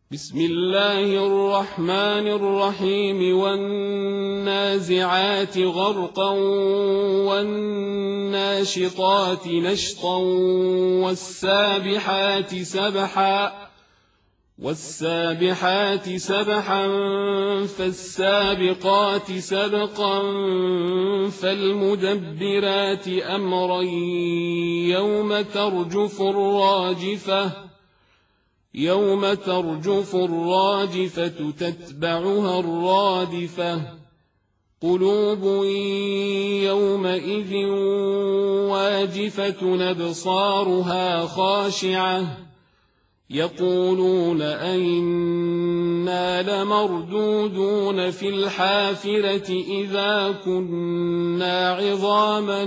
بسم الله الرحمن الرحيم والنازعات غرقا والناشطات نشطا والسابحات سبحا فالسابقات سبقا فالمدبرات أمرا يوم ترجف الراجفة تتبعها الرادفة قلوب يومئذ واجفة أبصارها خاشعة يقولون أئنا لمردودون في الحافرة إذا كنا عظاما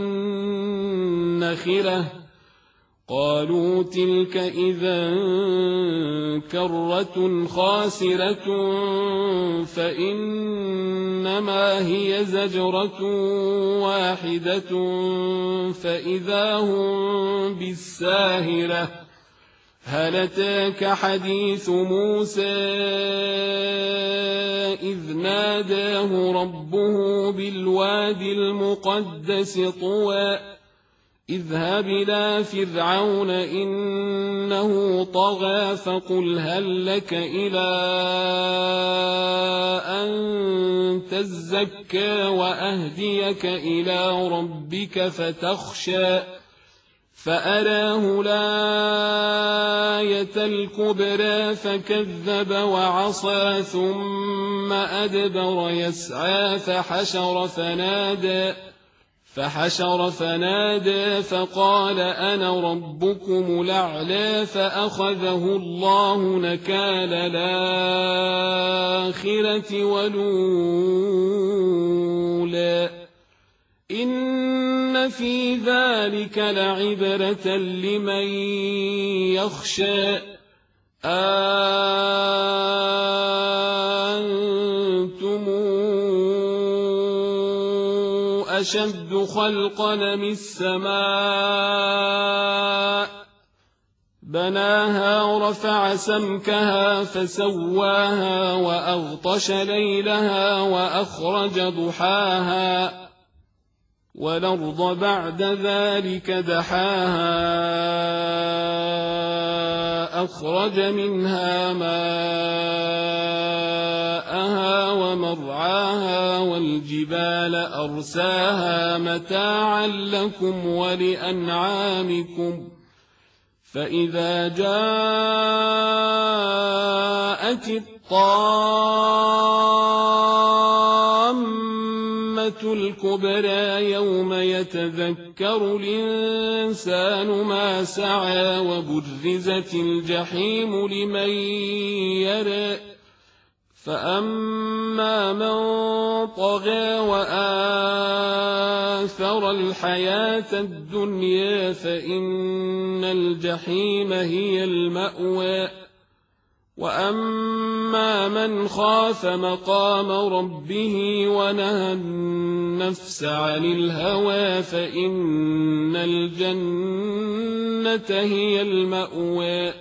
نخرة قالوا تلك إذا كرة خاسرة فإنما هي زجرة واحدة فإذا هم بالساهرة هل أتاك حديث موسى إذ ناداه ربه بالواد المقدس طوى اذهب إلى فرعون إنه طغى فقل هل لك إلى أن تزكى وأهديك إلى ربك فتخشى فأراه الآية الكبرى فكذب وعصى ثم أدبر يسعى فحشر فنادى فقال أنا ربكم الأعلى فأخذه الله نكال الآخرة والأولى إن في ذلك لعبرة لمن يخشى أنتم أشد خلقا من السماء بناها ورفع سمكها فسواها وأغطش ليلها وأخرج ضحاها والأرض بعد ذلك دحاها أخرج منها ماءها ومرعاها والجبال أرساها متاعا لكم ولأنعامكم فإذا جاءت الطامة الكبرى يوم يتذكر الإنسان ما سعى وبرزت الجحيم لمن يرى فأما من طغى وآثر الحياة الدنيا فإن الجحيم هي المأوى وأما من خاف مقام ربه ونهى النفس عن الهوى فإن الجنة هي المأوى